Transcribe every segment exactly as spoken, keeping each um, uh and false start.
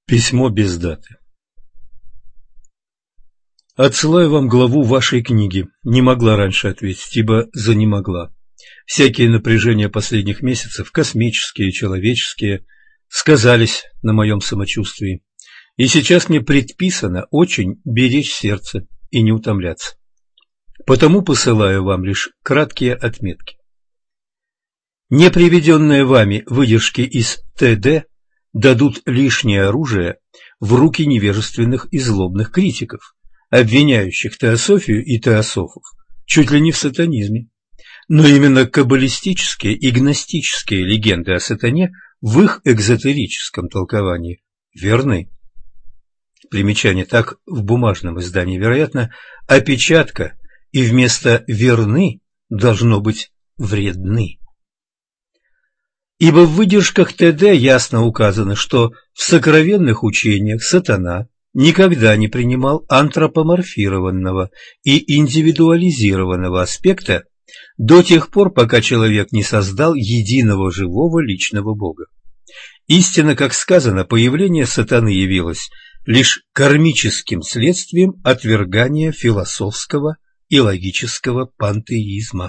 Письмо без даты. Отсылаю вам главу вашей книги. Не могла раньше ответить, ибо занемогла. Всякие напряжения последних месяцев, космические, человеческие, сказались на моем самочувствии. И сейчас мне предписано очень беречь сердце и не утомляться. Потому посылаю вам лишь краткие отметки. Не приведенные вами выдержки из ТД дадут лишнее оружие в руки невежественных и злобных критиков, обвиняющих теософию и теософов чуть ли не в сатанизме. Но именно каббалистические и гностические легенды о сатане в их экзотерическом толковании верны. Примечание: так в бумажном издании, вероятно, опечатка, и вместо «верны» должно быть «вредны». Ибо в выдержках ТД ясно указано, что в сокровенных учениях сатана никогда не принимал антропоморфированного и индивидуализированного аспекта до тех пор, пока человек не создал единого живого личного Бога. Истинно, как сказано, появление сатаны явилось лишь кармическим следствием отвергания философского и логического пантеизма.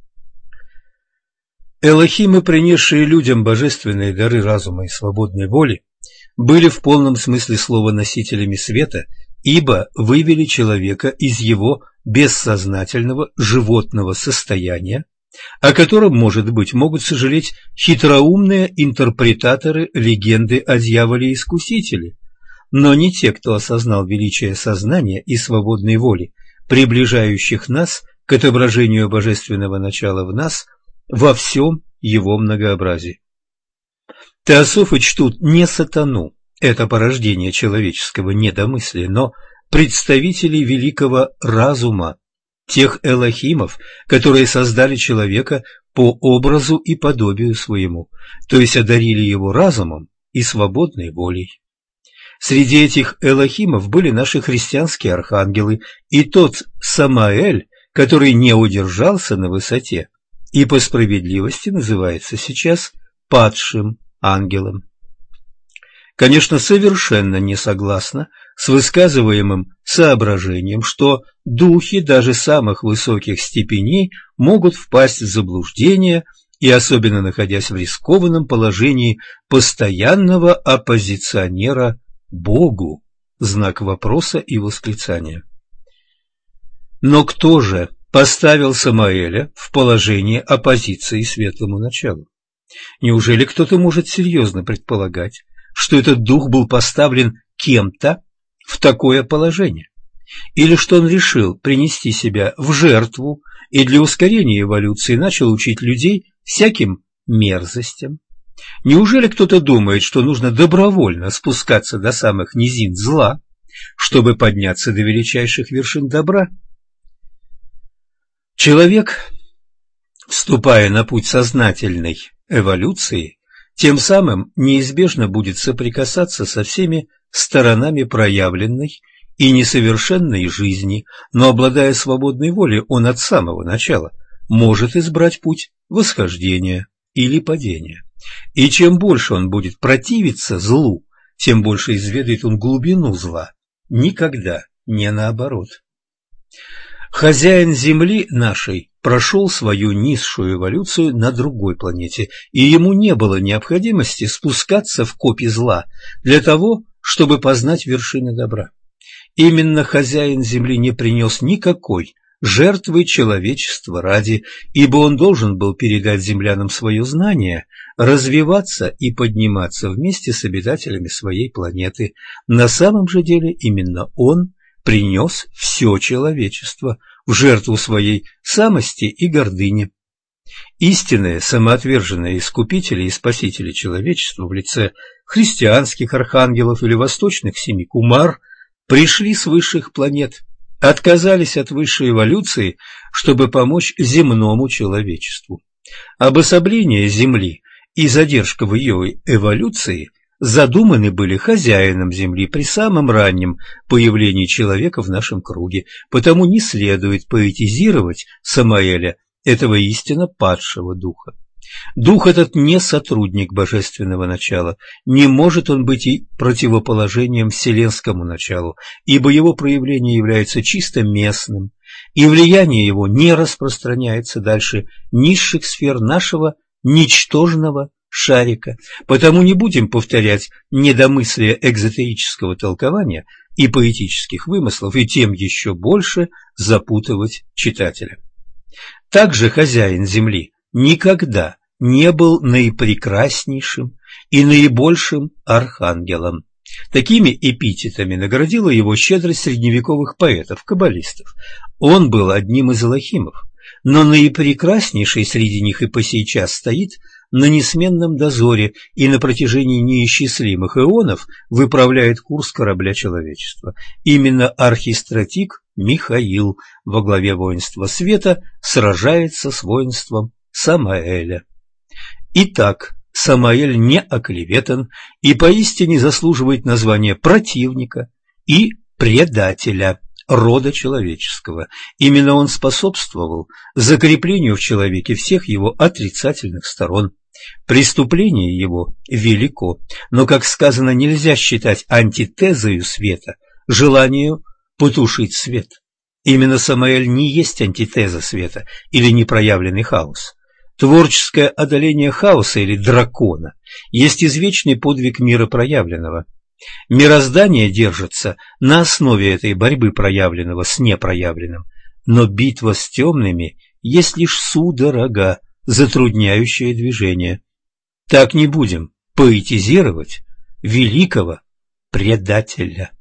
Элохимы, принесшие людям божественные дары разума и свободной воли, были в полном смысле слова носителями света, ибо вывели человека из его бессознательного животного состояния, о котором, может быть, могут сожалеть хитроумные интерпретаторы легенды о дьяволе-искусителе, но не те, кто осознал величие сознания и свободной воли, приближающих нас к отображению божественного начала в нас во всем его многообразии. Теософы чтут не сатану, это порождение человеческого недомыслия, но представителей великого разума, тех элохимов, которые создали человека по образу и подобию своему, то есть одарили его разумом и свободной волей. Среди этих элохимов были наши христианские архангелы и тот Самаэль, который не удержался на высоте и по справедливости называется сейчас падшим ангелом. Конечно, совершенно не согласна с высказываемым соображением, что духи даже самых высоких степеней могут впасть в заблуждение и, особенно находясь в рискованном положении постоянного оппозиционера Богу, знак вопроса и восклицания. Но кто же поставил Самаэля в положение оппозиции светлому началу? Неужели кто-то может серьезно предполагать, что этот дух был поставлен кем-то в такое положение? Или что он решил принести себя в жертву и для ускорения эволюции начал учить людей всяким мерзостям? Неужели кто-то думает, что нужно добровольно спускаться до самых низин зла, чтобы подняться до величайших вершин добра? Человек, вступая на путь сознательной эволюции, тем самым неизбежно будет соприкасаться со всеми сторонами проявленной и несовершенной жизни, но, обладая свободной волей, он от самого начала может избрать путь восхождения или падения. И чем больше он будет противиться злу, тем больше изведает он глубину зла, никогда не наоборот. Хозяин Земли нашей прошел свою низшую эволюцию на другой планете, и ему не было необходимости спускаться в копи зла для того, чтобы познать вершины добра. Именно хозяин Земли не принес никакой жертвы человечества ради, ибо он должен был передать землянам свое знание, развиваться и подниматься вместе с обитателями своей планеты. На самом же деле именно он принес все человечество в жертву своей самости и гордыни. Истинные самоотверженные искупители и спасители человечества в лице христианских архангелов или восточных семи кумар пришли с высших планет, отказались от высшей эволюции, чтобы помочь земному человечеству. Обособление Земли и задержка в ее эволюции задуманы были хозяином Земли при самом раннем появлении человека в нашем круге, потому не следует поэтизировать Самаэля, этого истинно падшего духа. Дух этот не сотрудник божественного начала, не может он быть и противоположением вселенскому началу, ибо его проявление является чисто местным, и влияние его не распространяется дальше низших сфер нашего ничтожного шарика. Потому не будем повторять недомыслия экзотерического толкования и поэтических вымыслов, и тем еще больше запутывать читателя. Также хозяин земли никогда не был наипрекраснейшим и наибольшим архангелом. Такими эпитетами наградила его щедрость средневековых поэтов-каббалистов. Он был одним из элохимов, но наипрекраснейший среди них и по сей час стоит на несменном дозоре и на протяжении неисчислимых эонов выправляет курс корабля человечества. Именно архистратик Михаил во главе воинства света сражается с воинством Самаэля. Итак, Самаэль не оклеветан и поистине заслуживает названия противника и предателя рода человеческого. Именно он способствовал закреплению в человеке всех его отрицательных сторон. Преступление его велико, но, как сказано, нельзя считать антитезою света желанию потушить свет. Именно Самаэль не есть антитеза света или непроявленный хаос. Творческое одоление хаоса или дракона есть извечный подвиг мира проявленного. Мироздание держится на основе этой борьбы проявленного с непроявленным, но битва с темными есть лишь судорога, затрудняющая движение. Так не будем поэтизировать великого предателя.